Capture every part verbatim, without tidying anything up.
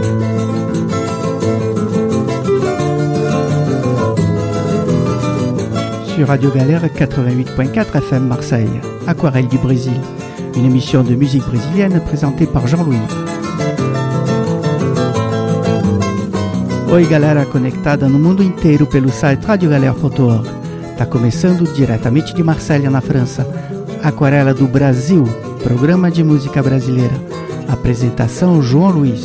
Sur Radio Galère quatre-vingt-huit point quatre F M Marseille, Aquarelle du Brésil, une émission de musique brésilienne présentée par Jean-Louis. Oi galera conectada no mundo inteiro pelo site radio galère ponto org. Está começando diretamente de Marselha, na França, Aquarela do Brasil, programa de música brasileira. Apresentação João Luiz.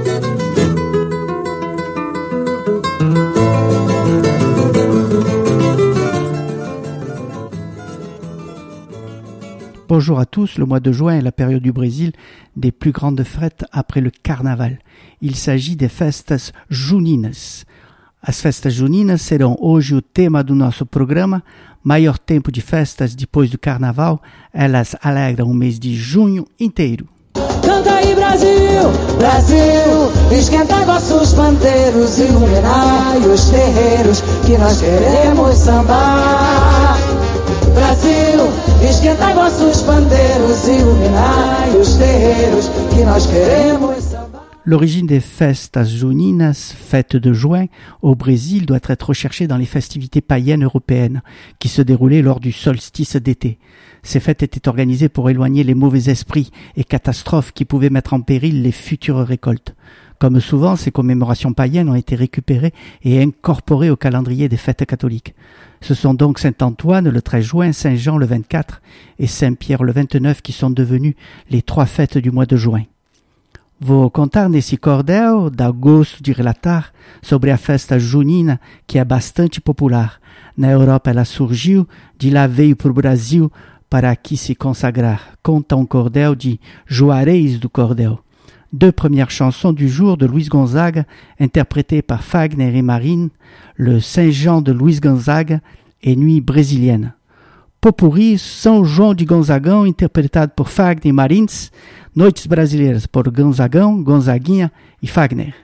Bonjour à tous, le mois de juin est la période du Brésil des plus grandes fêtes après le carnaval. Il s'agit des festas juninas. As festas juninas serão hoje o tema do nosso programa. Maior tempo de festas depois do carnaval, elas alegram o mês de junho inteiro. Canta aí Brasil, Brasil, esquenta vossos pandeiros, iluminai os terreiros que nós queremos sambar. Brasil, esquentai vossos pandeiros, iluminai os terreiros que nós queremos sambar. L'origine des festas juninas, fêtes de juin, au Brésil doit être recherchée dans les festivités païennes européennes qui se déroulaient lors du solstice d'été. Ces fêtes étaient organisées pour éloigner les mauvais esprits et catastrophes qui pouvaient mettre en péril les futures récoltes. Comme souvent, ces commémorations païennes ont été récupérées et incorporées au calendrier des fêtes catholiques. Ce sont donc Saint-Antoine le treize juin, Saint-Jean le vingt-quatre et Saint-Pierre le vingt-neuf qui sont devenus les trois fêtes du mois de juin. Vou contar nesse cordel, dar gosto de relatar sobre a festa junina que é bastante popular. Na Europa ela surgiu, de lá veio para o Brasil para aqui se consagrar. Conta um cordel de Juarez do Cordel. Deux premières chansons du jour de Luiz Gonzaga, interprétées par Fagner et Marine, le Saint-Jean de Luiz Gonzaga et Nuit brésilienne. Popurri, São João de Gonzagão, interpretado por Fagner e Marins, Noites Brasileiras por Gonzagão, Gonzaguinha e Fagner.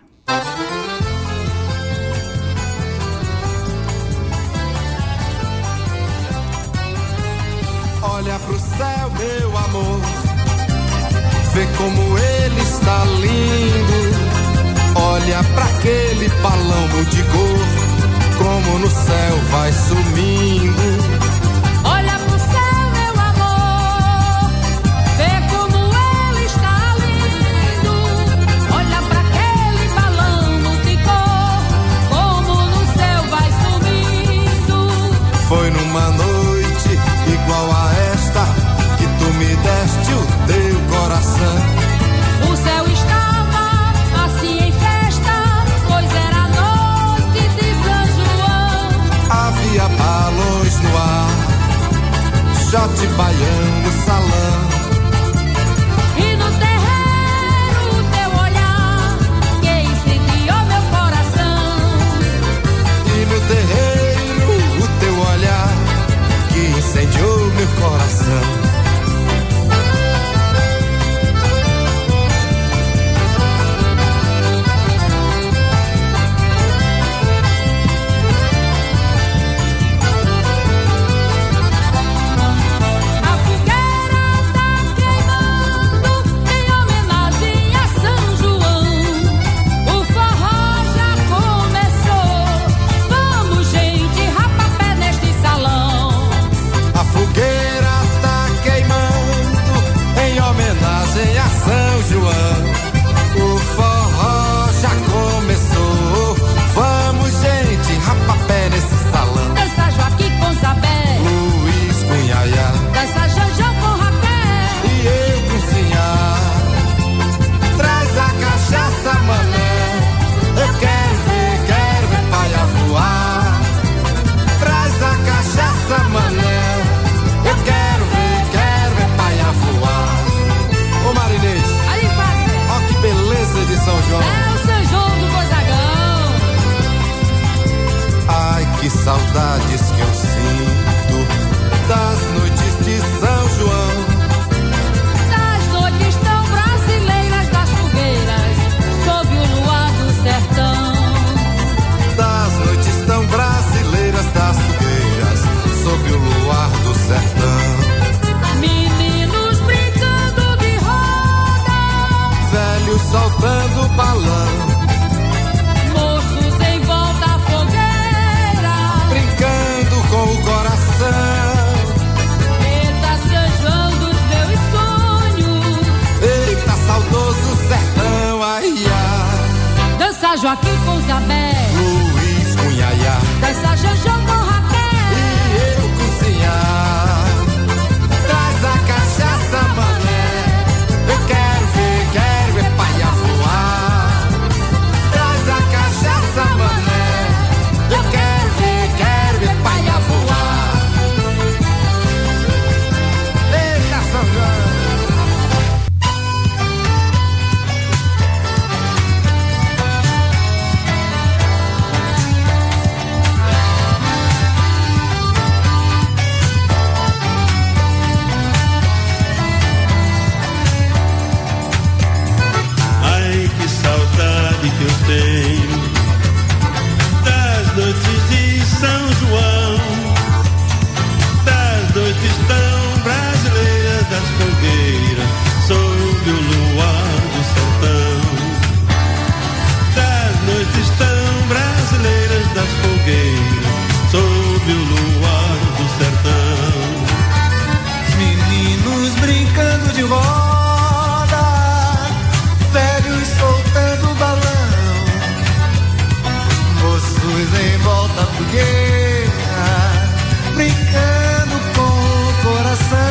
Olha pro céu, meu amor, vê como ele está lindo. Olha pra aquele balão de cor, como no céu vai sumindo. Olha pro céu, meu amor, vê como ele está lindo. Olha pra aquele soltando balão. Moços em volta à fogueira, brincando com o coração. Eita, São João dos meus sonhos, Eita, saudoso sertão, ai, ai. dança Joaquim com Zabé, Luiz com Yaya, dança Janjão com Raquel, e eu cozinhar. Traz a cachaça, mané, eu quero ver, quero ver paia voar. Traz a cachaça, mané, eu quero ver, quero ver paia voar. Eita, São João. Ai, que saudade que eu tenho das noites de São João, das noites tão brasileiras, das fogueiras sob o luar do sertão, das noites tão brasileiras, das fogueiras sob o luar do sertão. Meninos brincando de roda, velhos soltando balão, moços em volta à fogueira, brincando com o coração.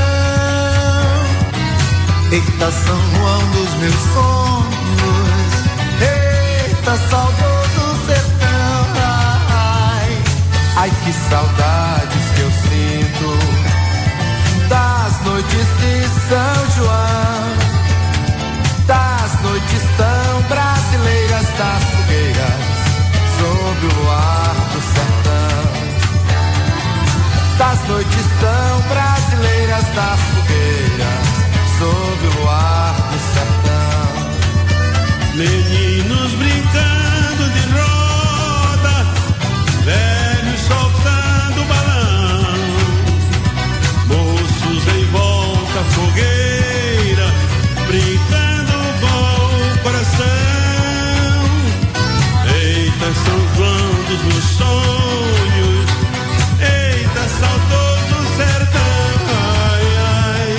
Eita, São João dos meus sonhos, eita, saudoso sertão. Ai, Ai, que saudades que eu sinto das noites de São João, das noites tão brasileiras, das fogueiras sob o luar do sertão, das noites tão brasileiras, das fogueiras sob o luar do sertão. Meninos brincando de roda, velhos soltando balão, moços em volta à fogueira, brincando com o coração. Eita, São João dos meus sonhos, eita, saudoso sertão, ai, ai.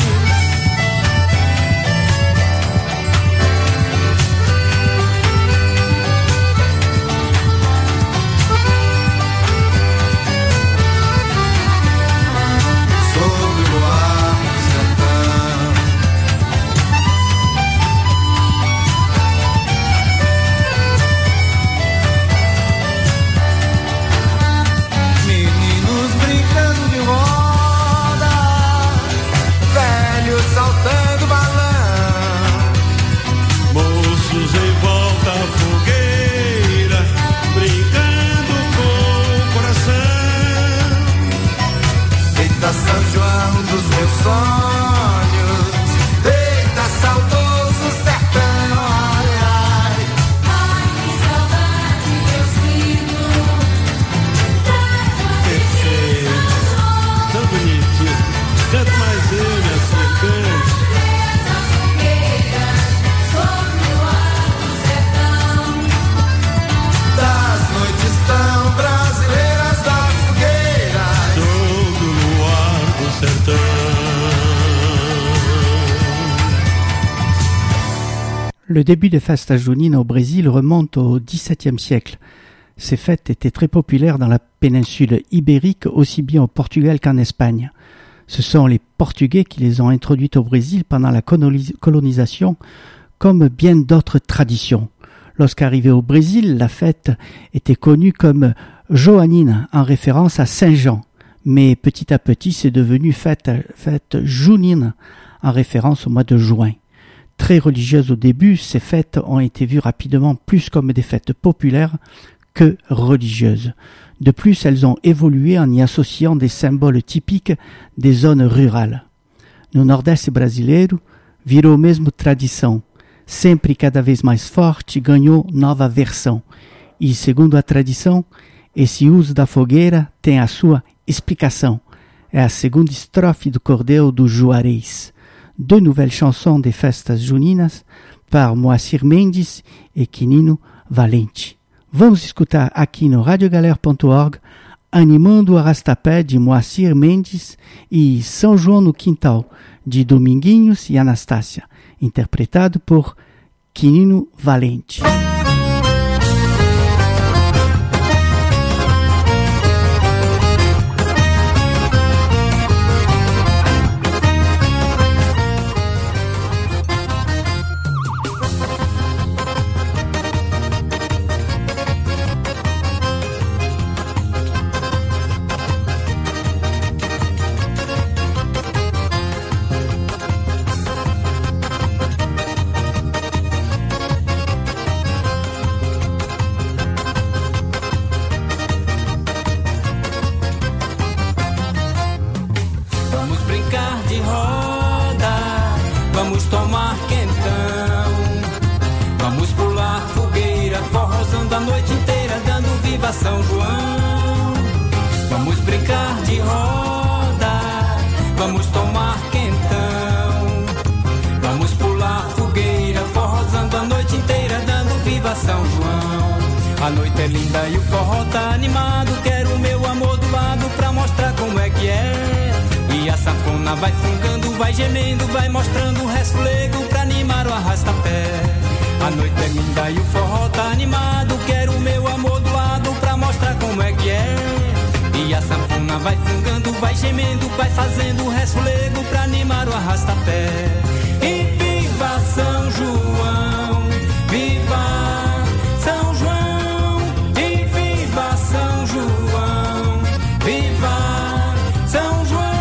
Sob o luar do sertão. meninos brincando de roda, Velho saltando balão, Moços em volta à fogueira, brincando com o coração. eita, São João dos meus sonhos, eita, saudoso sertão, ai, ai. ai que saudade que eu sinto, Perfeito, tão bonitinho. Canta mais eu, minha filha, cante. sobre o ar do sertão, Das noites tão brasileiras, das fogueiras. Sob o luar do sertão. Le début des festas juninas au Brésil remonte au dix-septième siècle. Ces fêtes étaient très populaires dans la péninsule ibérique, aussi bien au Portugal qu'en Espagne. Ce sont les Portugais qui les ont introduites au Brésil pendant la colonis- colonisation, comme bien d'autres traditions. Lorsqu'arrivée au Brésil, la fête était connue comme Joanine, en référence à Saint Jean. Mais petit à petit, c'est devenu fête, fête junine, en référence au mois de juin. Très religieuses au début, ces fêtes ont été vues rapidement plus comme des fêtes populaires que religieuses. De plus, elles ont évolué en y associant des symboles typiques des zones rurales. No Nordeste brasileiro, virou mesmo tradição. Sempre cada vez mais forte, ganhou nova versão. E, segundo a tradição, esse uso da fogueira tem a sua explicação. É a segunda estrofe do cordel do Juarez. Deux nouvelles chansons des festas juninas par Moacir Mendes e Quinino Valente. Vamos escutar aqui no radiogalera ponto org Animando o Arrastapé, de Moacir Mendes, e São João no Quintal, de Dominguinhos e Anastácia, interpretado por Quinino Valente. São João, vamos brincar de roda, vamos tomar quentão, vamos pular fogueira, forrosando a noite inteira, dando viva São João. A noite é linda e o forró tá animado, quero o meu amor do lado pra mostrar como é que é. E a sanfona vai fungando, vai gemendo, vai mostrando o resfolego pra animar o arrasta-pé. A noite é linda e o forró tá animado, quero o meu amor do lado pra mostrar como é que é. E a sanfona vai fungando, vai gemendo, vai fazendo o resfolego pra animar o arrasta-pé. E viva São João, viva São João, e viva São João, viva São João.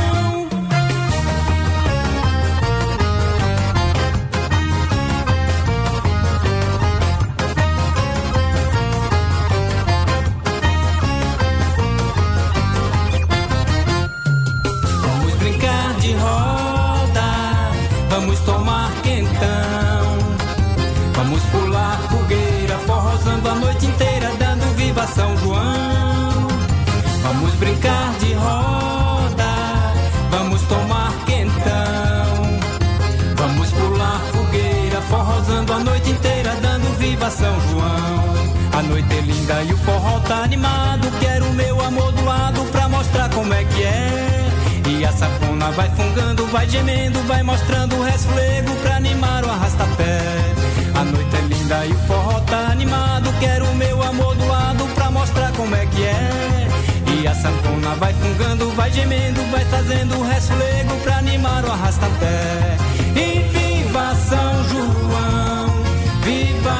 Vamos tomar quentão, vamos pular fogueira, forrosando a noite inteira, dando viva São João. Vamos brincar de roda, vamos tomar quentão, vamos pular fogueira, forrosando a noite inteira, dando viva São João. A noite é linda e o forró tá animado, quero o meu amor do lado pra mostrar como é que é. E a sanfona vai fungando, vai gemendo, vai mostrando o resfolego pra animar o arrasta-pé. A noite é linda e o forró tá animado, quero o meu amor do lado pra mostrar como é que é. E a sanfona vai fungando, vai gemendo, vai fazendo o resfolego pra animar o arrasta-pé. E viva São João, viva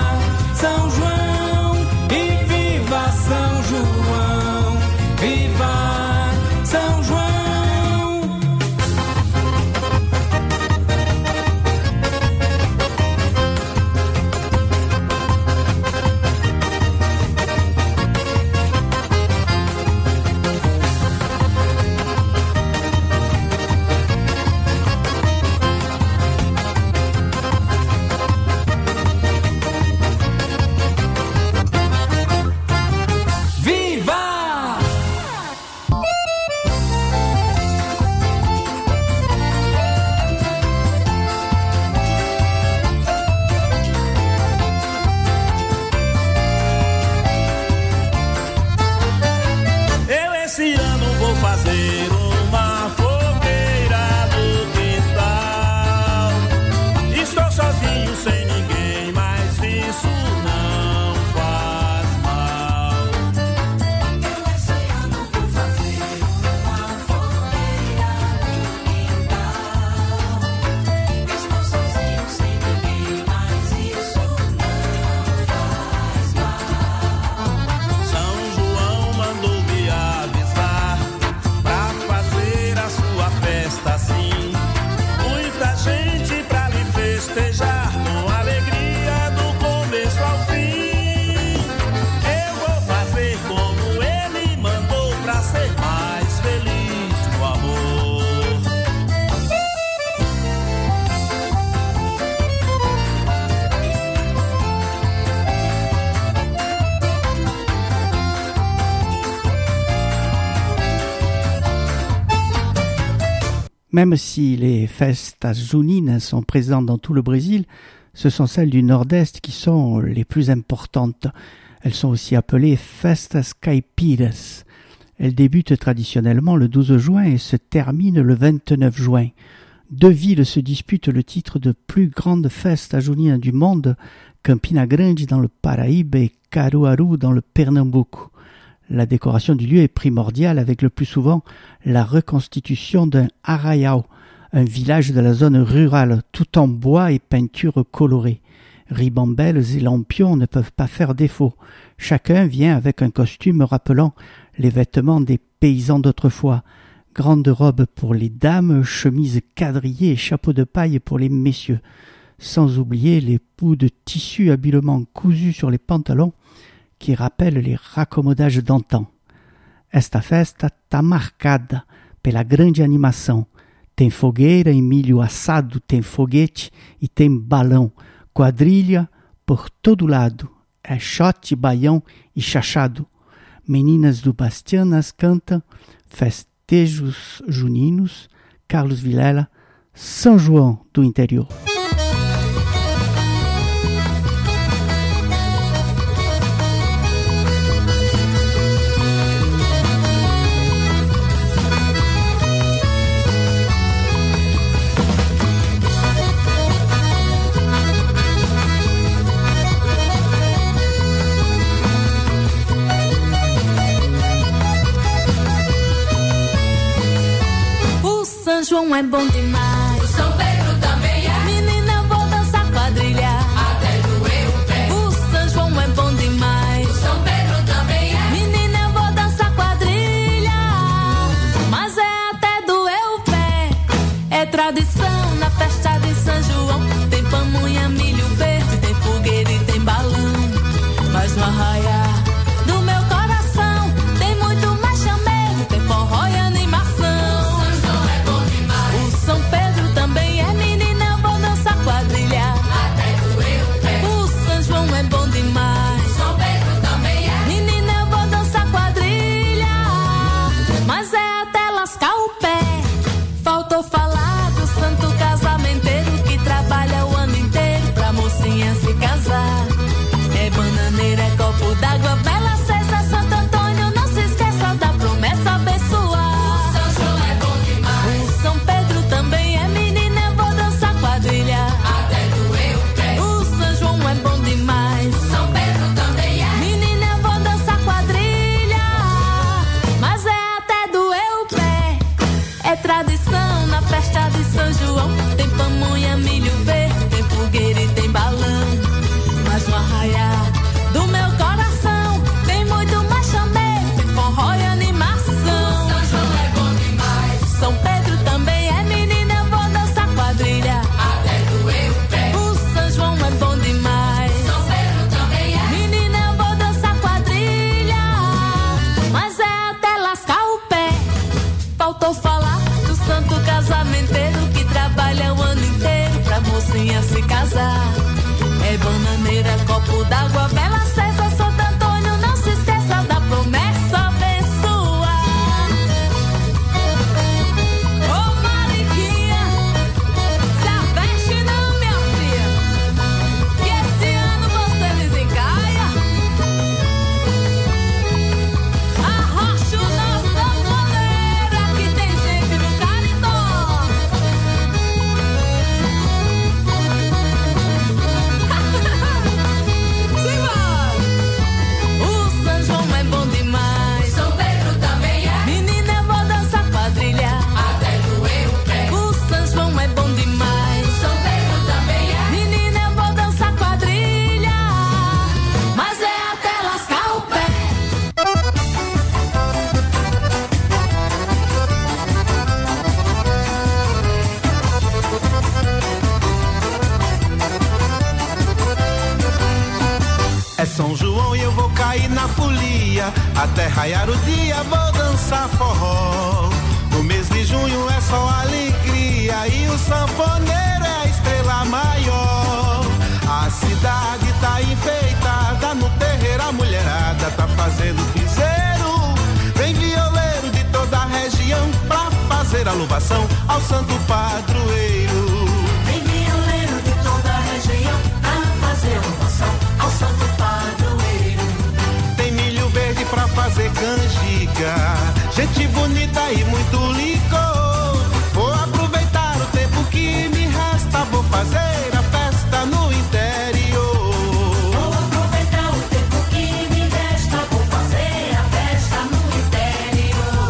São João, e viva São João, viva São João. Même si les festas juninas sont présentes dans tout le Brésil, Ce sont celles du Nord-Est qui sont les plus importantes. Elles sont aussi appelées Festas Caipiras. Elles débutent traditionnellement le douze juin et se terminent le vingt-neuf juin. Deux villes se disputent le titre de plus grande festa junina du monde, Campina Grande dans le Paraíba et Caruaru dans le Pernambuco. La décoration du lieu est primordiale avec le plus souvent la reconstitution d'un arraial, un village de la zone rurale, tout en bois et peintures colorées. Ribambelles et lampions ne peuvent pas faire défaut. Chacun vient avec un costume rappelant les vêtements des paysans d'autrefois. Grande robe pour les dames, chemise quadrillée et chapeau de paille pour les messieurs. Sans oublier les bouts de tissu habilement cousus sur les pantalons qui rappellent les raccommodages d'antan. Esta festa tá marcada pela grande animação. Tem fogueira e milho assado, tem foguete e tem balão. Quadrilha por todo lado. É shot, baião e chachado. Meninas do Bastianas cantam festejos juninos. Carlos Vilela, São João do interior. São João é bom demais. O São Pedro também é. Menina, eu vou dançar quadrilha Até doer o pé. O São João é bom demais. O São Pedro também é. Menina, eu vou dançar quadrilha, mas é até doer o pé. É tradição na festa de São João. Tem pamonha, milho verde, tem fogueira e tem balão. Mas no arraiar do meu coração tem muito mais chamego, tem forró e animação. São Pedro também é. Menina, eu vou dançar quadrilha Até doer o pé. O São João é bom demais. São Pedro também é. Menina, eu vou dançar quadrilha, mas é até lascar o pé. Faltou falar do santo casamenteiro que trabalha o ano inteiro pra mocinha se casar. É bananeira, é copo d'água, vela acesa, Santo Antônio, não se esqueça da promessa abençoar. São João é bom demais. O São Pedro também é. Menina, eu vou dançar quadrilha Até doer o pé. O São João é bom demais. São Pedro também é. Menina, eu vou dançar quadrilha, mas é até doer o pé. É tradição na festa de São João. Tem pamonha, milho verde, tem fogueira e tem balão. Mas no arraiar do meu coração tem muito mais chamego, tem forró e animação. São João é bom demais. São Pedro também é. Menina, eu vou dançar quadrilha Até doer o pé. O São João é bom demais. São Pedro também é. Menina, eu vou dançar quadrilha, mas é até lascar o pé. Faltou falar do santo casamenteiro que trabalha o ano inteiro pra mocinha se casar. É bananeira, copo d'água, vela acesa, Santo Antônio, não se esqueça da promessa abençoar. Ô Mariquinha, se aveste não, minha filha, que esse ano você desencaia. Arrocha o nosso sanfoneiro, que tem gente no caritó. Simbora! O São João é bom demais. São Pedro também é. Menina, eu vou dançar quadrilha Até doer o pé. O São João é bom demais. São Pedro também é. Menina, eu vou dançar quadrilha, mas é até lascar o pé. É São João e eu vou cair na folia. Até raiar o dia vou dançar forró. O mês de junho é só alegria e o sanfoneiro é a estrela maior. A cidade tá enfeitada, no terreiro a mulherada tá fazendo piseiro. Vem violeiro de toda a região pra fazer a louvação ao santo padroeiro. Vem violeiro de toda a região gente bonita e muito licor. Vou aproveitar o tempo que me resta, vou fazer a festa no interior. Vou aproveitar o tempo que me resta, vou fazer a festa no interior.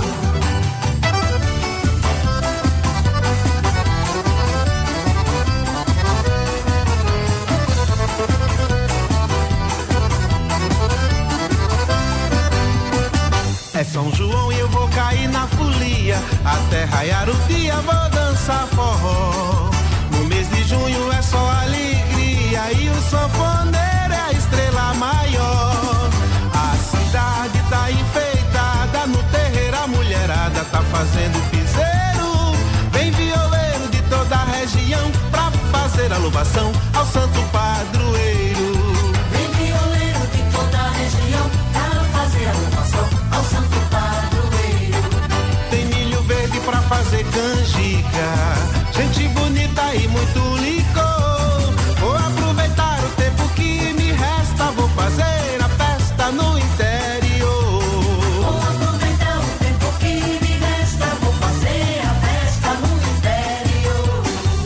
É São João e eu vou cair na folia, até raiar o dia vou dançar forró. No mês de junho é só alegria e o sanfoneiro é a estrela maior. A cidade tá enfeitada, no terreiro a mulherada tá fazendo piseiro. Vem violeiro de toda a região pra fazer a louvação ao santo padroeiro. Vem violeiro de toda a região para fazer a louvação ao santo padroeiro. Tem milho verde pra fazer canjica, gente bonita e muito licor. Vou aproveitar o tempo que me resta, vou fazer a festa no interior. Vou aproveitar o tempo que me resta, vou fazer a festa no interior.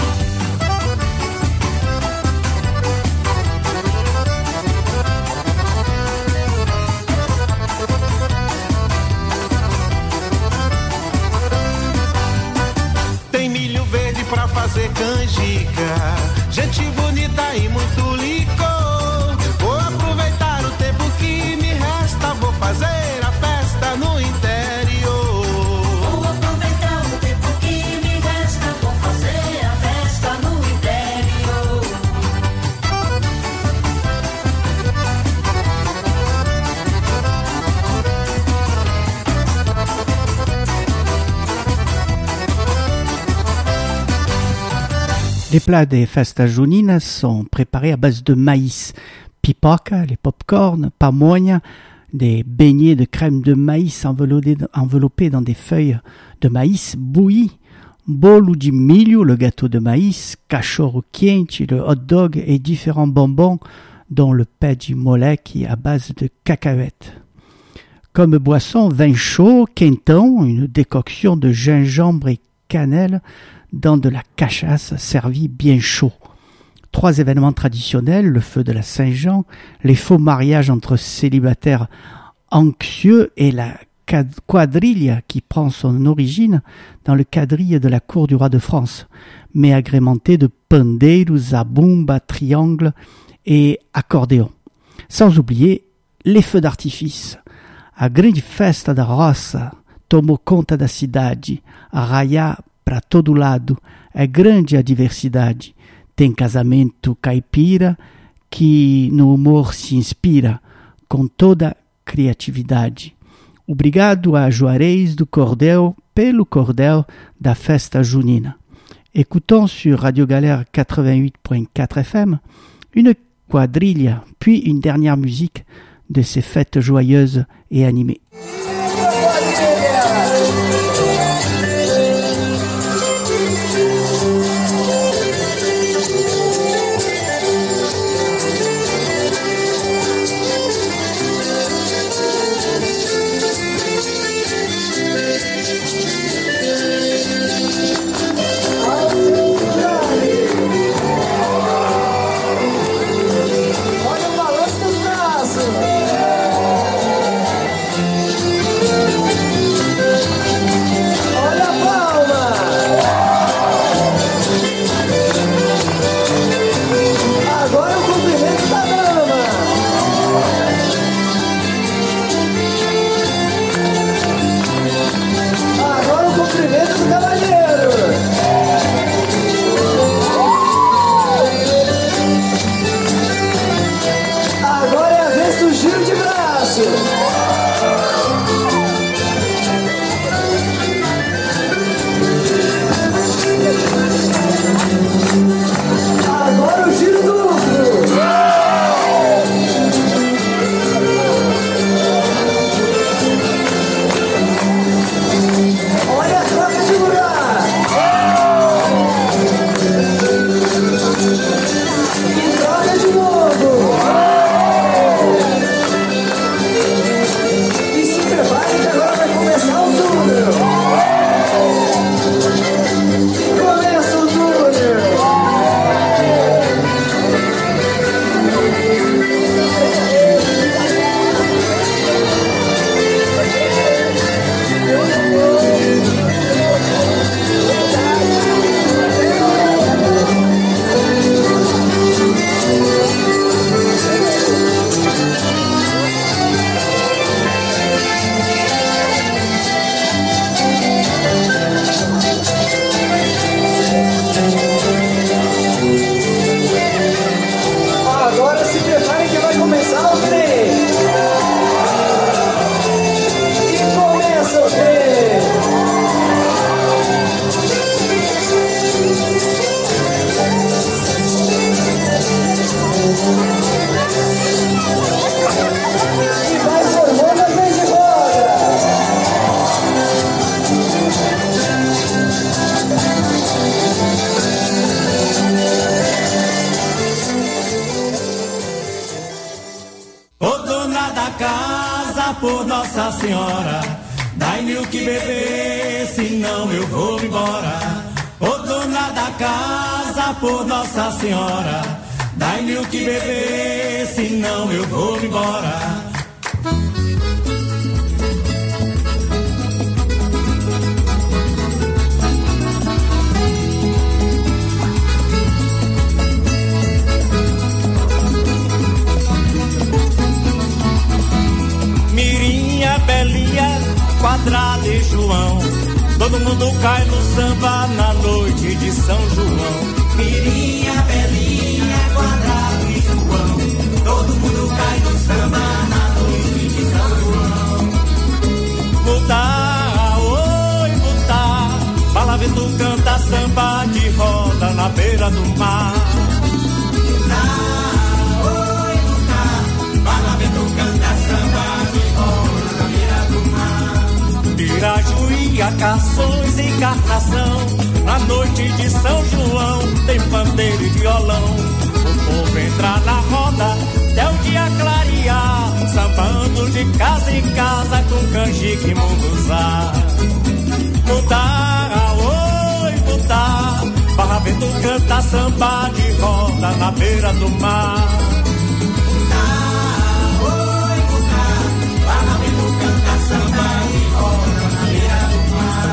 Tem milho verde pra fazer canjica, gente bonita e muito licor. Vou aproveitar o tempo que me resta, vou fazer a festa no interior. Vou aproveitar o tempo que me resta, vou fazer a festa no interior. Les plats des festas juninas sont préparés à base de maïs, pipoca, les pop-corn, pamonha, des beignets de crème de maïs enveloppés enveloppés dans des feuilles de maïs bouillies, bolo de milho, le gâteau de maïs, cachorro quente, le hot dog et différents bonbons dont le pé de moleque à base de cacahuètes. Comme boisson, vin chaud, quentão, une décoction de gingembre et cannelle dans de la cachasse servie bien chaud. Trois événements traditionnels, le feu de la Saint-Jean, les faux mariages entre célibataires anxieux et la quadrille qui prend son origine dans le quadrille de la cour du roi de France, mais agrémenté de pandeiros, zabumba, triangles et accordéons. Sans oublier les feux d'artifice. A grande festa da roça tomou conta da cidade, arraiá para todo lado, é grande a diversidade. Tem casamento caipira que no humor se inspira com toda criatividade. Obrigado a Juarez do Cordel pelo cordel da festa junina. Écoutons sur Radio Galère quatre-vingt-huit point quatre F M une quadrille, puis une dernière musique de ces fêtes joyeuses et animées. Olha o balanço dos braços. da casa, por Nossa Senhora, dai-me o que beber, senão eu vou embora. Ô dona da casa, por Nossa Senhora, dai-me o que beber, senão eu vou embora. Mirinha, Belinha, Quadrada e João, todo mundo cai no samba na noite de São João. Mirinha, Belinha, Quadrada e João, todo mundo cai no samba na noite de São João. Mutar, oi, mutar, Balavento canta samba de roda na beira do mar. Mutar, oi, mutar, Balavento canta samba de roda na beira do mar. Pirajuí, Cações e Encarnação, na noite de São João tem pandeiro e violão. O povo entra na roda até o dia clarear, sambando de casa em casa com canjica e munguzá. Mudar, oi, mudar, Barravento canta samba de roda na beira do mar. Mudar, oi, mudar, Barravento canta samba de roda na beira do mar.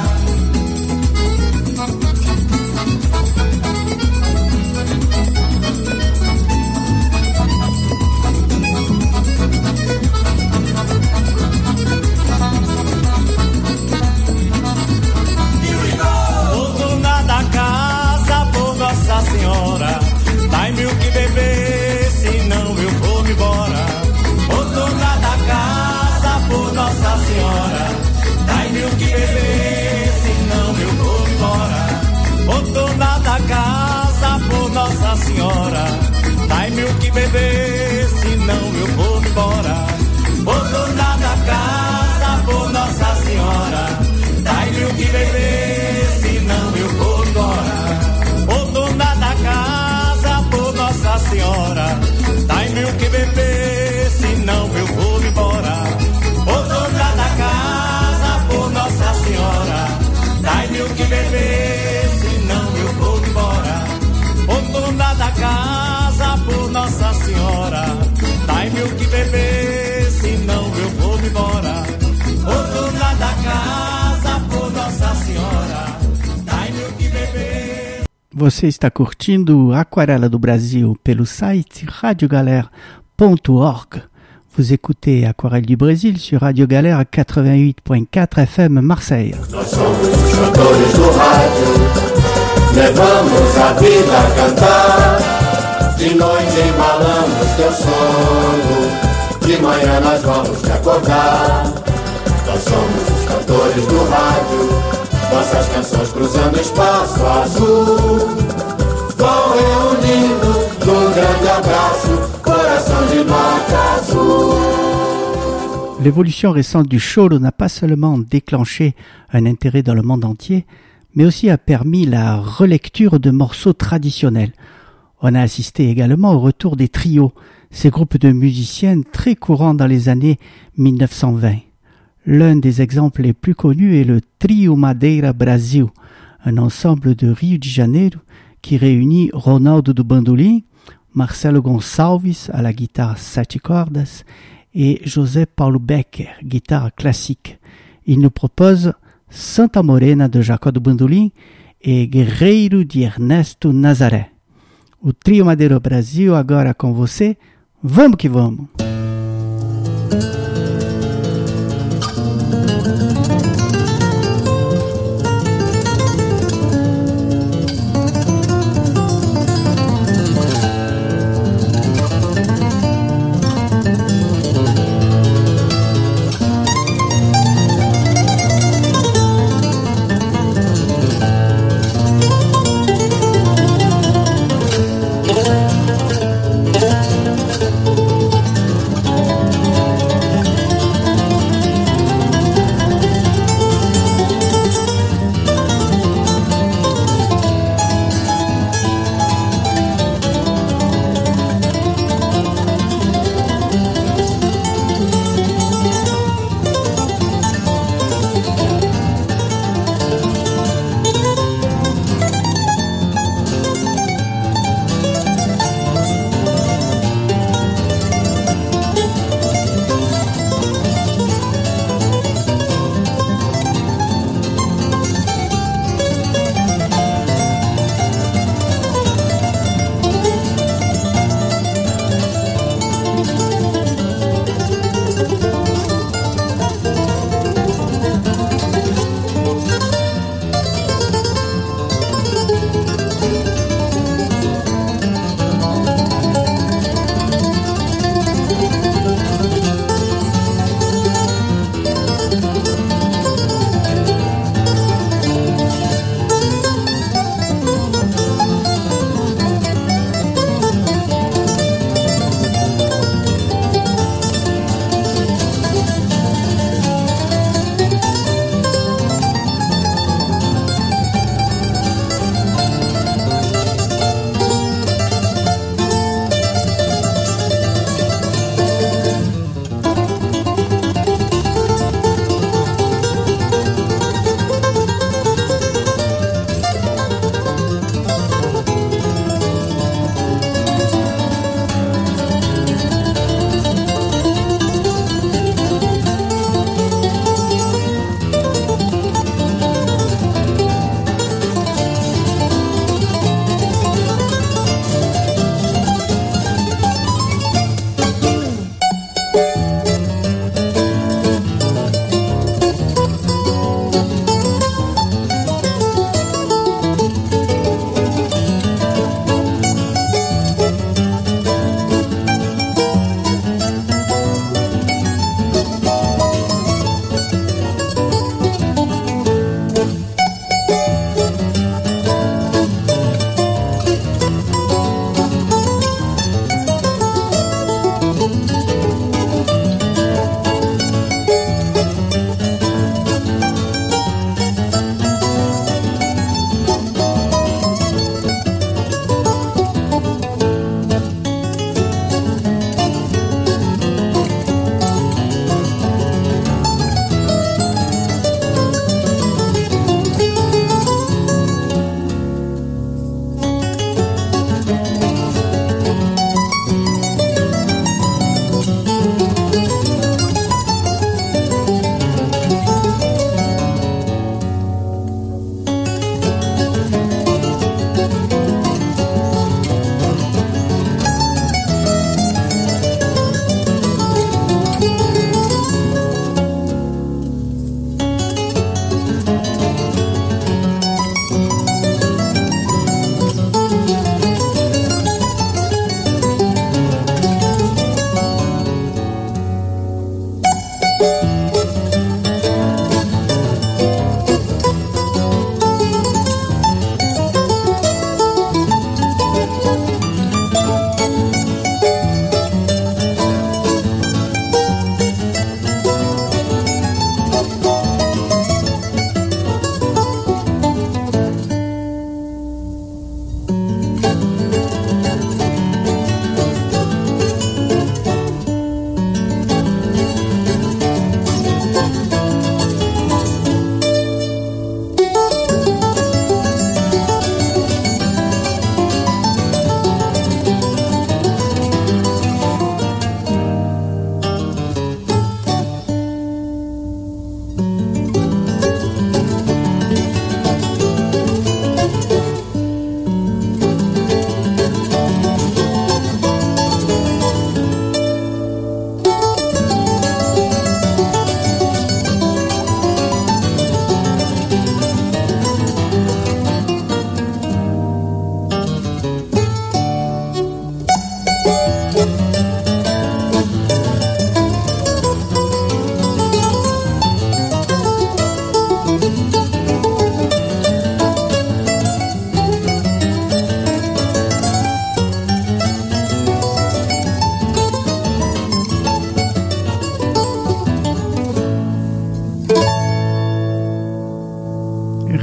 Nossa Senhora, dai-me o que beber, senão eu vou embora. Ô dona da casa, por Nossa Senhora, dai-me o que beber, senão eu vou embora. Ô dona da casa, por Nossa Senhora, dai-me o que beber, senão eu vou embora. Ô dona da casa, por Nossa Senhora, dai-me o que beber, senão eu vou embora. Ô dona da casa, por Nossa Senhora, dai-me o que beber, senão eu vou embora. Ô dona da casa, por Nossa Senhora, dai-me o que beber, senão eu vou embora. Ô dona da casa, por Nossa Senhora, dai-me o que beber, senão eu vou embora. Ô dona da casa, por Nossa Senhora, dai-me o que beber. Você está curtindo Aquarela do Brasil pelo site radio galère ponto org. Vous écoutez Aquarelle du Brésil sur Radio Galère quatre-vingt-huit point quatre F M Marseille. Nós somos os cantores do rádio, levamos a vida a cantar. De noite embalamos teu sono, de manhã nós vamos te acordar. Nós somos os cantores do rádio, nossas canções cruzando espaço azul, vão reunindo num grande abraço, coração de nota azul. L'évolution récente du choro n'a pas seulement déclenché un intérêt dans le monde entier, mais aussi a permis la relecture de morceaux traditionnels. On a assisté également au retour des trios, ces groupes de musiciens très courants dans les années mille neuf cent vingt. L'un des exemples les plus connus est le Trio Madeira Brasil, un ensemble de Rio de Janeiro qui réunit Ronaldo do Bandolim, Marcelo Gonçalves à la guitare sete cordas et José Paulo Becker, guitare classique. Il nous propose Santa Morena de Jacó do Bandolim et Guerreiro de Ernesto Nazaré. O Trio Madeira Brasil agora com você, vamos que vamos!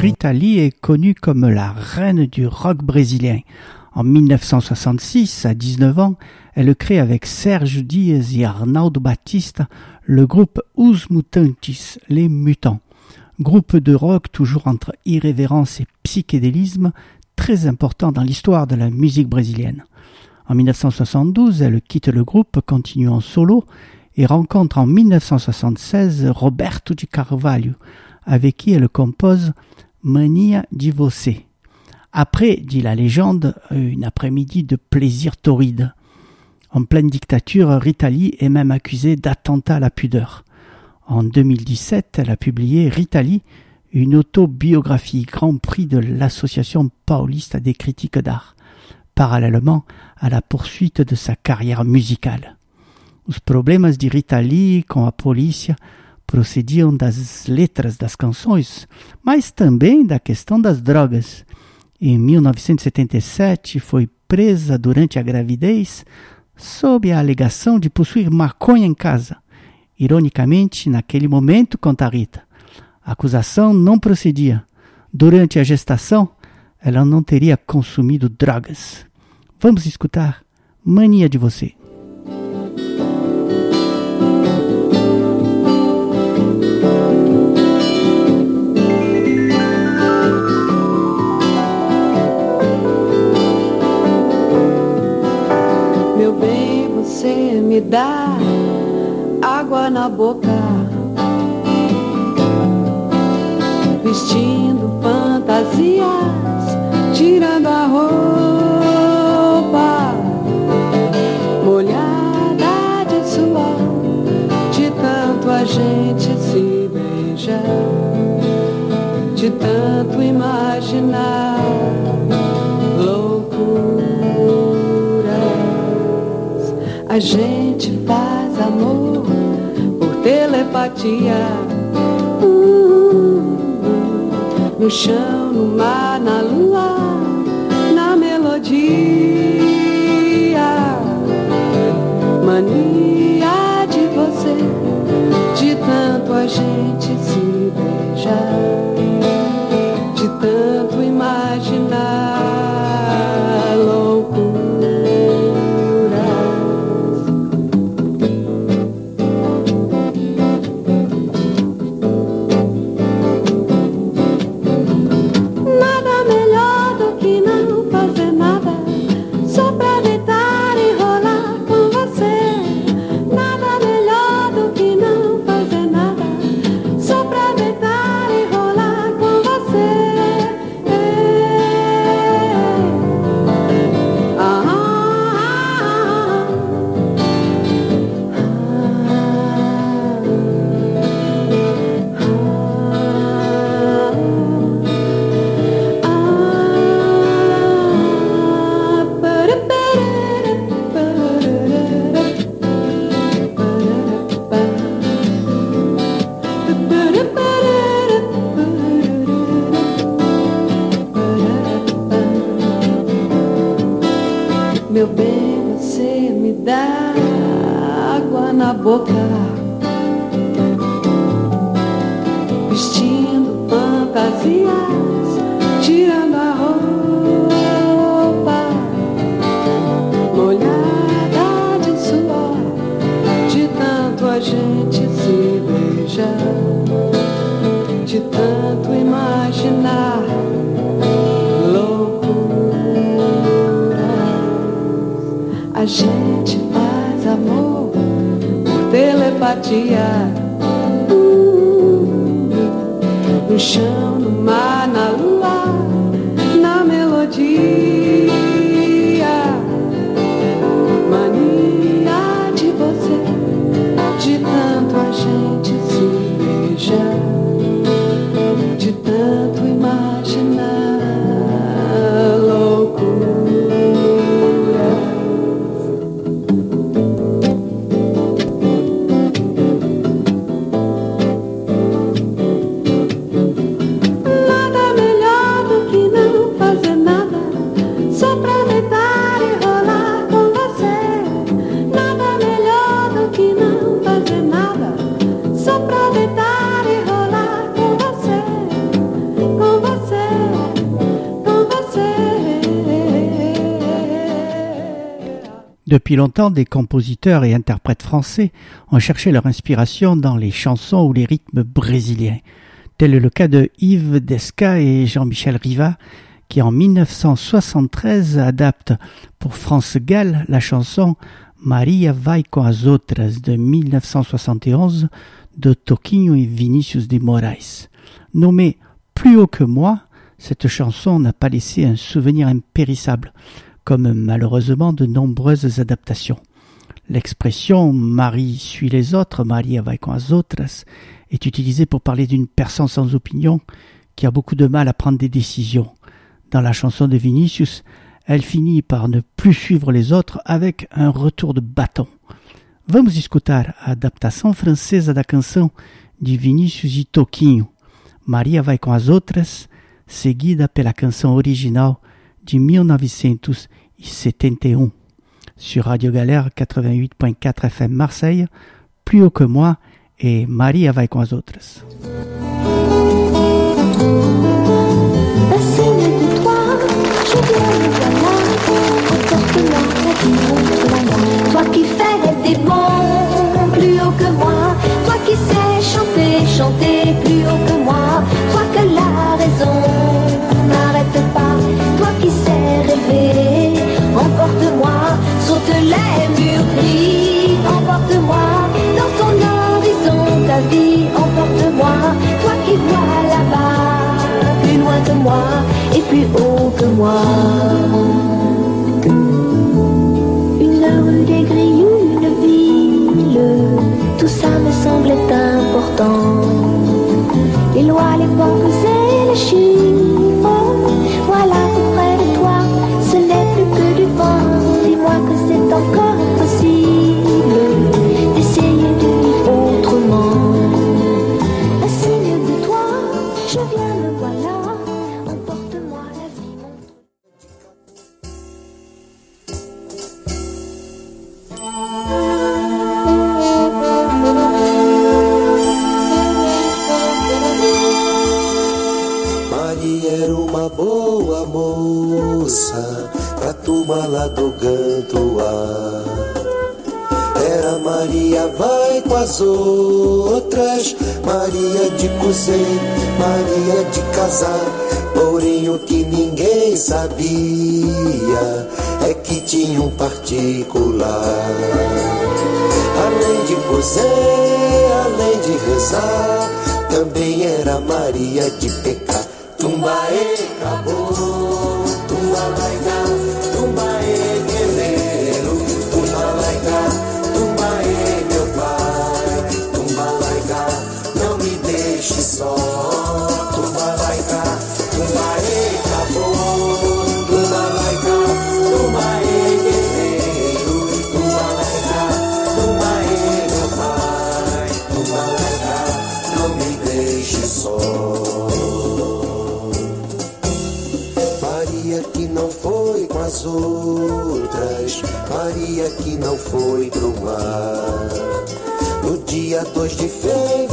Rita Lee est connue comme la reine du rock brésilien. En mille neuf cent soixante-six, à dix-neuf ans, elle crée avec Serge Dias et Arnaldo Batista le groupe Os Mutantes, les Mutants. Groupe de rock toujours entre irrévérence et psychédélisme, très important dans l'histoire de la musique brésilienne. En mille neuf cent soixante-douze, elle quitte le groupe, continue en solo et rencontre en mille neuf cent soixante-seize Roberto de Carvalho, avec qui elle compose Mania de Você. Après, dit la légende, une après-midi de plaisir torride. En pleine dictature, Rita Lee est même accusée d'attentat à la pudeur. En deux mille dix-sept, elle a publié Rita Lee, une autobiographie Grand Prix de l'Association Paulista des critiques d'art, parallèlement à la poursuite de sa carrière musicale. Os problemas de Rita Lee com a polícia procediam das letras das canções, mas também da questão das drogas. Em mil novecentos e setenta e sete, foi presa durante a gravidez sob a alegação de possuir maconha em casa. Ironicamente, naquele momento, conta Rita, a acusação não procedia. Durante a gestação, ela não teria consumido drogas. Vamos escutar Mania de Você. Você me dá água na boca, vestindo fantasias, tirando a roupa molhada de suor, de tanto a gente se beijar, de tanto imaginar loucuras. A gente faz amor por telepatia, uh, no chão, no mar, na lua, na melodia. Mania de você, de tanto a gente se beijar, de tanto imaginar loucura. Meu bem, você me dá água na boca, vestindo fantasias, tirando a roupa molhada de suor, de tanto a gente se beijar, de tanto imaginar a gente faz amor por telepatia, uh, no chão, no mar, na lua, na melodia. Mania de você, de tanto a gente se beijar, de tanto imaginar loucura. Depuis longtemps, des compositeurs et interprètes français ont cherché leur inspiration dans les chansons ou les rythmes brésiliens. Tel est le cas de Yves Desca et Jean-Michel Riva, qui en mille neuf cent soixante-treize adaptent pour France Gall la chanson Maria vai com as outras de mille neuf cent soixante et onze de Toquinho et Vinícius de Moraes. Nommée Plus haut que moi, cette chanson n'a pas laissé un souvenir impérissable, comme malheureusement de nombreuses adaptations. L'expression « Marie suit les autres »,« Maria vai com as outras » est utilisée pour parler d'une personne sans opinion qui a beaucoup de mal à prendre des décisions. Dans la chanson de Vinícius, elle finit par ne plus suivre les autres avec un retour de bâton. Vamos escutar a adaptação francesa da canção de Vinícius e Toquinho, Maria vai com as outras, seguida pela canção original de mille neuf cent soixante-et-un. Sur Radio Galère quatre-vingt-huit virgule quatre F M Marseille, Plus haut que moi et Maria vai com as outras. Toi qui fais des bons plus haut que moi, toi qui sais chanter, chanter plus haut que moi, toi que la raison n'arrête pas, toi qui sais rêver, emporte-moi, saute les murs gris, emporte-moi, dans ton horizon ta vie, emporte-moi, toi qui vois là-bas, plus loin que moi, et plus haut que moi. Des grilles, une ville, tout ça me semblait important. Les lois, les banques et les chiffres, voilà tout près de toi, ce n'est plus que du vent. Dis-moi que c'est encore possible d'essayer de vivre autrement. Assis de toi, je viens, me voilà, emporte-moi la vie. Era uma boa moça pra turma lá do Gantoá. Era Maria vai com as outras, Maria de cozer, Maria de casar. Porém o que ninguém sabia é que tinha um particular. Além de cozer, além de rezar, também era Maria de pecar. Tumbaê, cabô, tumbalaica, tumbaê, guerreiro, tumbalaica, tumbaê, meu pai, tumbalaica, não me deixe só, tumbalaica, tumbaê, cabô, tumbalaica, tumbaê, guerreiro, tumbalaica, tumbaê, meu pai, tumbalaica, não me deixe só. Que não foi com as outras, Maria que não foi pro mar. No dia dois de fevereiro,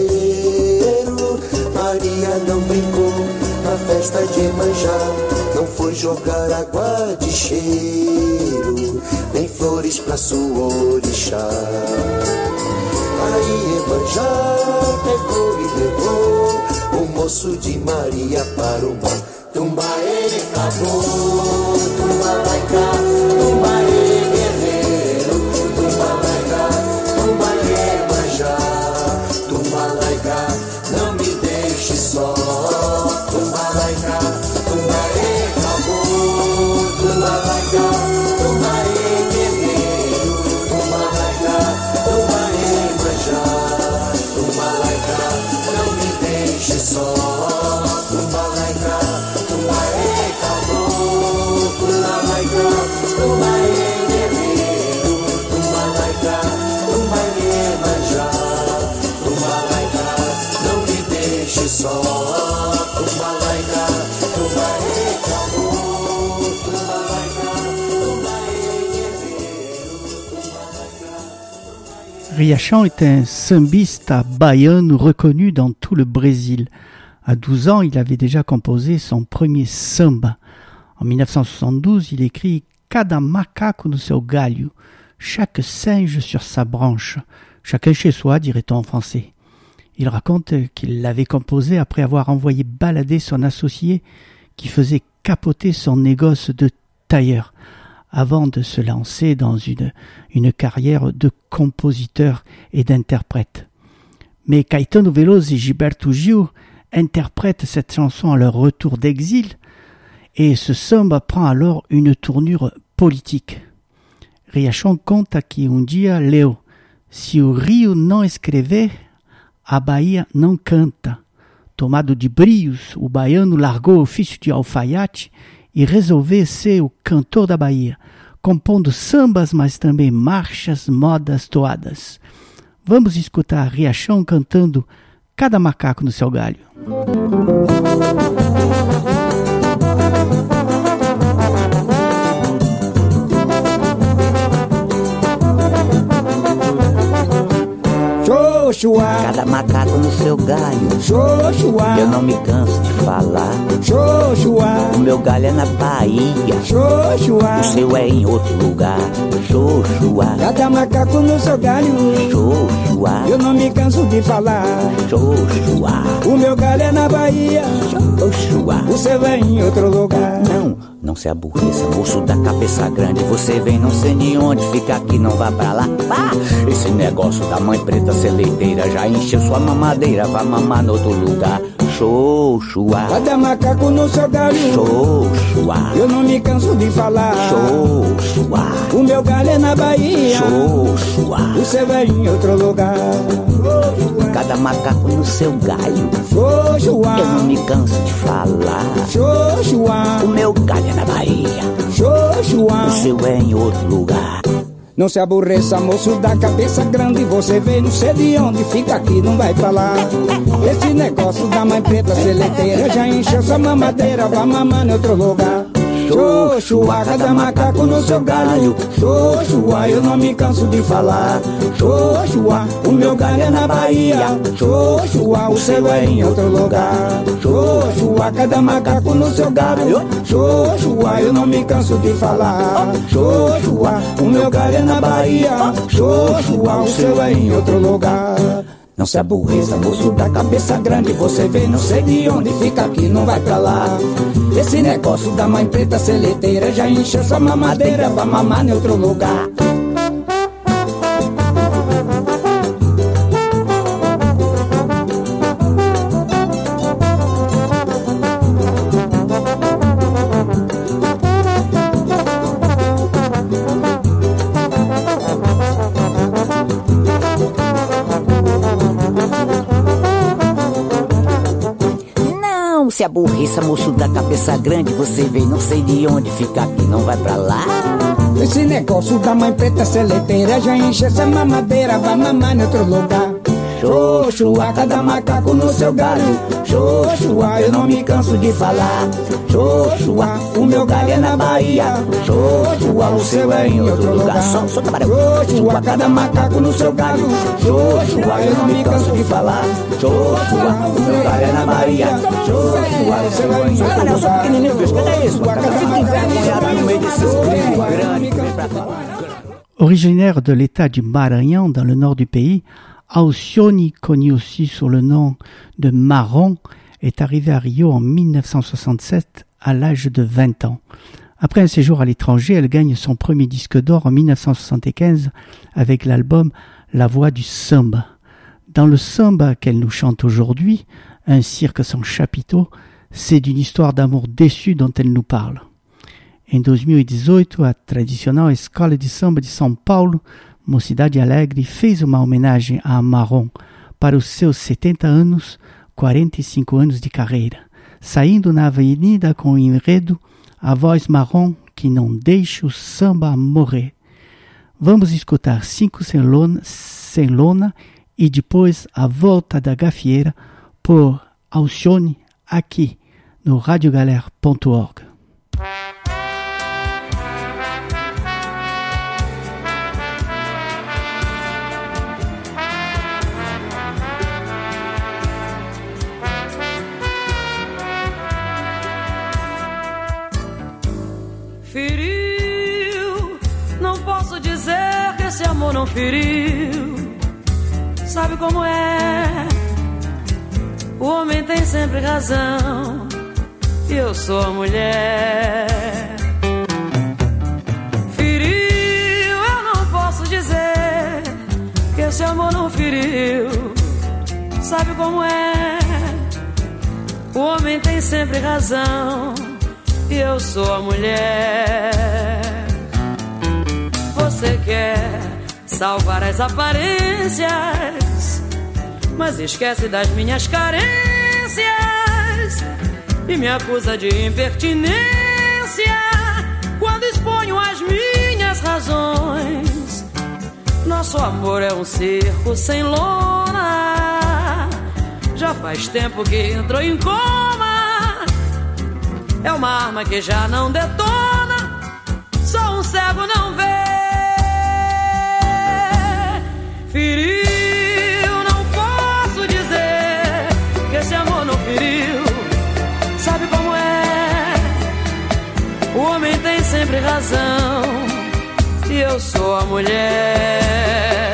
Maria não brincou na festa de Iemanjá, não foi jogar água de cheiro, nem flores pra sua orixá. Aí Iemanjá pegou e levou o moço de Maria para o mar. Tumbaê, cabô, tumbalaica, tumbaê, guerreiro, tumbalaica, tumbaê, manjá, tumbalaica, não me deixe só, tumbalaica, tumbaê, cabô, tumbalaica, tumbaê, guerreiro, tumbalaica, tumbaê, manjá, tumbalaica, não me deixe só, tumbalaica. Riachão est un sambista baiano reconnu dans tout le Brésil. À douze ans, il avait déjà composé son premier samba. En mille neuf cent soixante-douze, il écrit « cada macaco no seu galho, chaque singe sur sa branche, chacun chez soi, dirait-on en français. Il raconte qu'il l'avait composé après avoir envoyé balader son associé qui faisait capoter son négoce de tailleur, avant de se lancer dans une, une carrière de compositeur et d'interprète. Mais Caetano Veloso et Gilberto Gil interprètent cette chanson à leur retour d'exil, et ce samba prend alors une tournure politique. Riachon conta que um dia leu: se o rio não escrever, a Bahia não canta. Tomado de brios, o baiano largou o ofício de alfaiate e resolveu ser o cantor da Bahia, compondo sambas, mas também marchas, modas, toadas. Vamos escutar Riachão cantando Cada Macaco no Seu Galho. Xoxuá, cada macaco no seu galho. Xoxuá, eu não me canso de falar. Xoxuá, o meu galho é na Bahia. Xoxuá, o seu é em outro lugar. Xoxuá, cada macaco no seu galho. Xoxuá, eu não me canso de falar. Xoxuá, o meu galho é na Bahia. Xoxuá, o seu é em outro lugar. Não, não se aborreça, moço da cabeça grande. Você vem não sei de onde, fica aqui, não vá pra lá. Ah, esse negócio da mãe preta ser leiteira já encheu sua mamadeira, vá mamar no outro lugar. Xoxuá, cada macaco no seu galho. Xoxuá, eu não me canso de falar. Xoxuá, o meu galho é na Bahia. Xoxuá, o seu é em outro lugar. Cada macaco no seu galho. Xoxuá, eu não me canso de falar. Xoxuá, o meu galho é na Bahia. Xoxuá, o seu é em outro lugar. Não se aborreça, moço da cabeça grande. Você vê, não sei de onde, fica aqui, não vai pra lá. Esse negócio da mãe preta seleteira já encheu sua mamadeira, vá mamar em outro lugar. Xoxuá, cada macaco no seu galho. Xoxuá, eu não me canso de falar. Xoxuá, o meu galho é na Bahia. Xoxuá, o seu é em outro lugar. Xoxuá, cada macaco no seu galho. Xoxuá, eu não me canso de falar. Xoxuá, o meu galho é na Bahia. Xoxuá, o seu é em outro lugar. Não se aborreça, moço da cabeça grande. Você vem não sei de onde, fica aqui, não vai pra lá. Esse negócio da mãe preta seleteira já encheu sua mamadeira, vá mamar em outro lugar. Se aborreça, moço da cabeça grande. Você vem não sei de onde, fica aqui, não vai pra lá. Esse negócio da mãe preta seleteira já enche essa mamadeira, vai mamar em outro lugar. Xoxuá, cada macaco no seu galho. Xoxuá, eu não me canso de falar. Xoxuá, o meu galho é na Bahia. Xoxuá, o seu é em outro lugar. Xoxuá, cada macaco no seu galho. Xoxuá, eu não me canso de falar. Xoxuá, o meu galho é na Bahia. Xoxuá, o seu é em outro lugar. Eu sou pequenininho, bicho, cadê isso? Fica envergonhado no meio desses gringos grandes. Originaire de l'état du Maranhão, dans le nord du pays, Alcione, connu aussi sous le nom de Marron, est arrivé à Rio en mille neuf cent soixante-sept à l'âge de vingt ans. Après un séjour à l'étranger, elle gagne son premier disque d'or en mille neuf cent soixante-quinze avec l'album La Voix du Samba. Dans le samba qu'elle nous chante aujourd'hui, Un cirque sans chapiteau, c'est d'une histoire d'amour déçu dont elle nous parle. Em dois mil e dezoito, a tradicional Escola de Samba de São Paulo, Mocidade Alegre, fez uma homenagem a Marrom para os seus setenta anos, quarenta e cinco anos de carreira, saindo na avenida com o enredo A Voz Marrom que não deixa o samba morrer. Vamos escutar Cinco Sem Lona, Sem Lona e depois A Volta da Gafieira por Alcione aqui no radiogalère ponto org. Ferido não feriu, sabe como é? O homem tem sempre razão e eu sou a mulher. Feriu, eu não posso dizer que esse amor não feriu, sabe como é? O homem tem sempre razão e eu sou a mulher. Você quer salvar as aparências, mas esquece das minhas carências e me acusa de impertinência quando exponho as minhas razões. Nosso amor é um circo sem lona, já faz tempo que entrou em coma. É uma arma que já não detona, só um cego não vê. Feriu, não posso dizer que esse amor não feriu, sabe como é? O homem tem sempre razão e eu sou a mulher.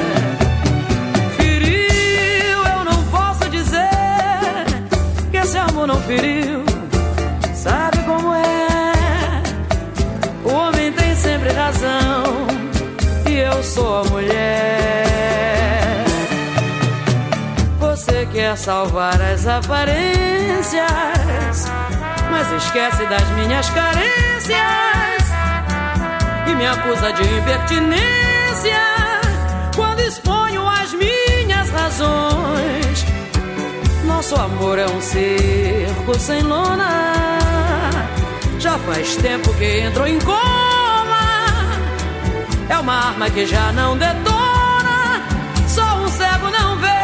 Feriu, eu não posso dizer que esse amor não feriu, sabe como é? O homem tem sempre razão e eu sou a mulher. Você quer salvar as aparências, mas esquece das minhas carências e me acusa de impertinência quando exponho as minhas razões. Nosso amor é um circo sem lona, já faz tempo que entrou em coma. É uma arma que já não detona, só um cego não vê.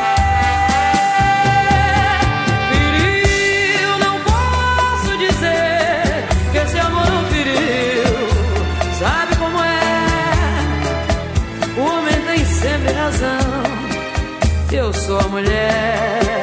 Feriu, não posso dizer que esse amor não feriu, sabe como é? O homem tem sempre razão, eu sou a mulher.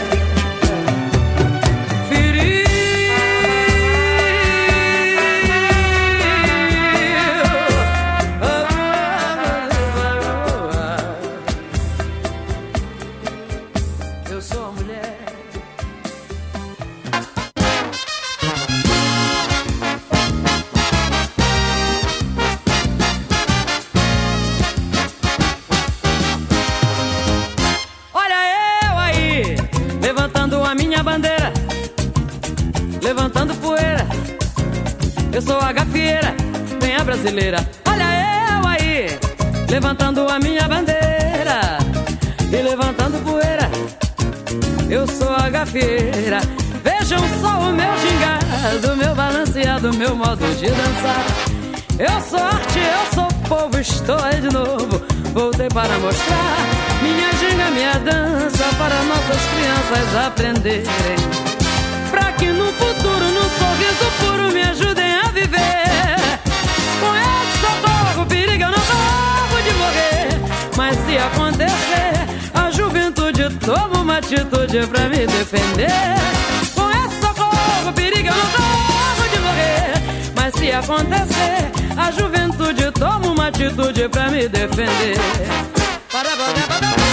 Levantando poeira, eu sou a gafieira, vem a brasileira. Olha eu aí, levantando a minha bandeira e levantando poeira, eu sou a gafieira. Vejam só o meu gingado, meu balanceado, meu modo de dançar. Eu sou arte, eu sou povo, estou aí de novo, voltei para mostrar minha ginga, minha dança, para nossas crianças aprenderem, pra que no futuro, num sorriso puro, me ajudem a viver. Com esse socorro, perigo, eu não corro de morrer, mas se acontecer, a juventude toma uma atitude pra me defender. Com esse socorro, perigo, eu não corro de morrer, mas se acontecer, a juventude toma uma atitude pra me defender. Para, para, para, para, para.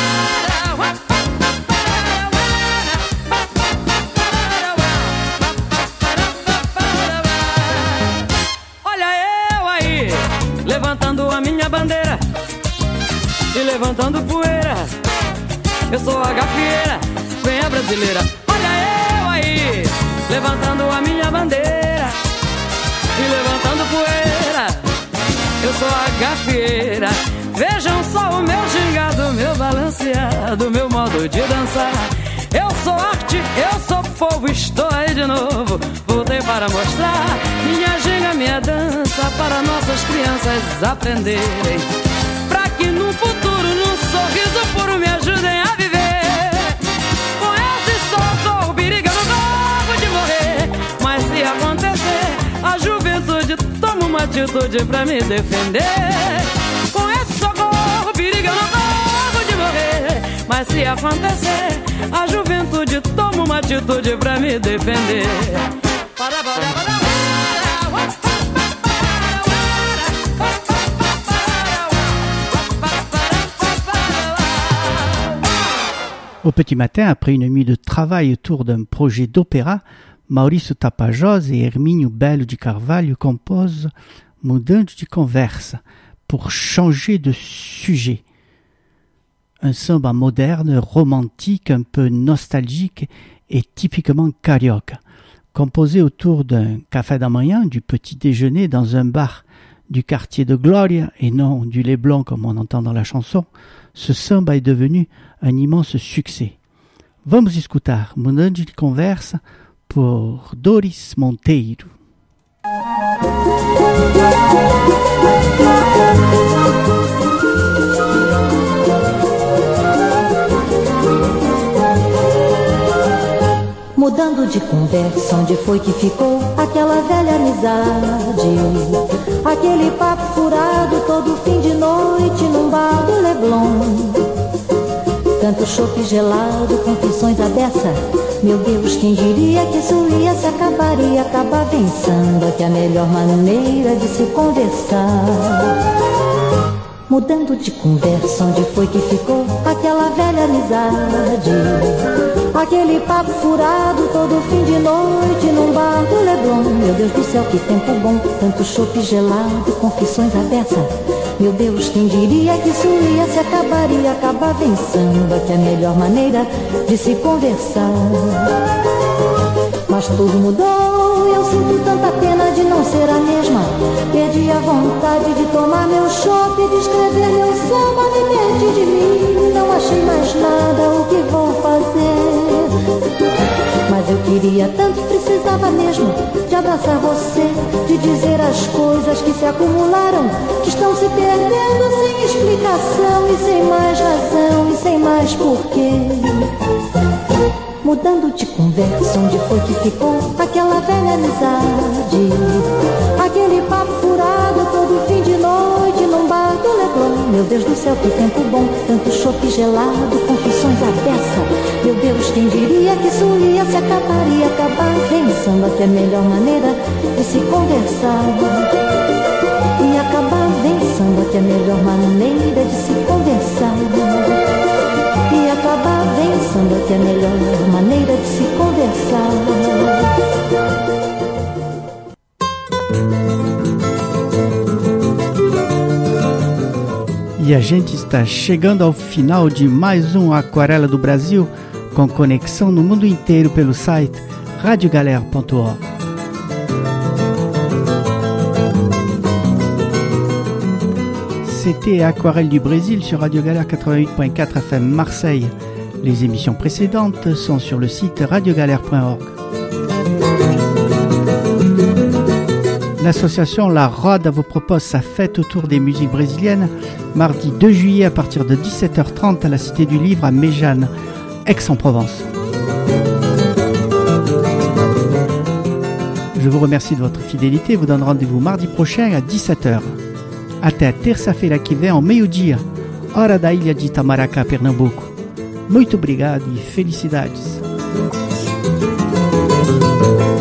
Levantando a minha bandeira e levantando poeira, eu sou a gafieira, vem a brasileira. Olha eu aí, levantando a minha bandeira e levantando poeira, eu sou a gafieira. Vejam só o meu gingado, meu balanceado, meu modo de dançar. Eu sou arte, eu sou povo, estou aí de novo, voltei para mostrar minha ginga, minha dança, para nossas crianças aprenderem, pra que no futuro, num sorriso puro, me ajudem a viver. Com esse socorro, perigo, eu não corro de morrer, mas se acontecer, a juventude toma uma atitude pra me defender. Com esse socorro, perigo, eu não corro de morrer, mas se acontecer, a juventude toma uma atitude pra me defender. Para, para, para, para. Au petit matin, après une nuit de travail autour d'un projet d'opéra, Maurício Tapajós et Hermínio Belo de Carvalho composent Mudando de Conversa pour changer de sujet. Un samba moderne, romantique, un peu nostalgique et typiquement carioca. Composé autour d'un café da manhã, du petit déjeuner dans un bar du quartier de Glória et non du Leblon comme on entend dans la chanson, ce samba est devenu un immense succès. Vamos escutar Mudando de Conversa por Doris Monteiro. Mudando de conversa, onde foi que ficou aquela velha amizade? Aquele papo furado todo fim de noite num bar do Leblon. Tanto chope gelado, confissões à beça. Meu Deus, quem diria que isso ia se acabar e acabar pensando que é a melhor maneira de se conversar. Mudando de conversa, onde foi que ficou aquela velha amizade? Aquele papo furado todo fim de noite num bar do Leblon. Meu Deus do céu, que tempo bom, tanto chope gelado, confissões à beça. Meu Deus, quem diria que isso ia se acabar e acabar pensando que é a melhor maneira de se conversar. Mas tudo mudou e eu sinto tanta pena de não ser a mesma. Perdi a vontade de tomar meu chopp e de escrever meu samba. Me perdi de mim, não achei mais nada, o que vou fazer? Mas eu queria tanto, precisava mesmo de abraçar você, de dizer as coisas que se acumularam, que estão se perdendo sem explicação e sem mais razão e sem mais porquê. Mudando de conversa, onde foi que ficou aquela velha amizade? Aquele papo furado todo fim de noite num bar do Leblon. Meu Deus do céu, que tempo bom, tanto chope gelado, confissões à beça. Meu Deus, quem diria que isso ia se acabar e acabar pensando que é a melhor maneira de se conversar. E acabar pensando que é a melhor maneira de se conversar. E acabar pensando que é a melhor maneira de se conversar. E a gente está chegando ao final de mais um Aquarela do Brasil, com conexão no mundo inteiro pelo site radio galère ponto org. C'était Aquarelle du Brésil sur Radio Galère quatre-vingt-huit virgule quatre F M Marseille. Les émissions précédentes sont sur le site radio galère point org. L'association La Roda vous propose sa fête autour des musiques brésiliennes mardi deux juillet à partir de dix-sept heures trente à la Cité du Livre à Méjane, Aix-en-Provence. Je vous remercie de votre fidélité et vous donne rendez-vous mardi prochain à dix-sept heures. Até a terça-feira que vem ao meio-dia, hora da ilha de Itamaracá, Pernambuco. Muito obrigado e felicidades!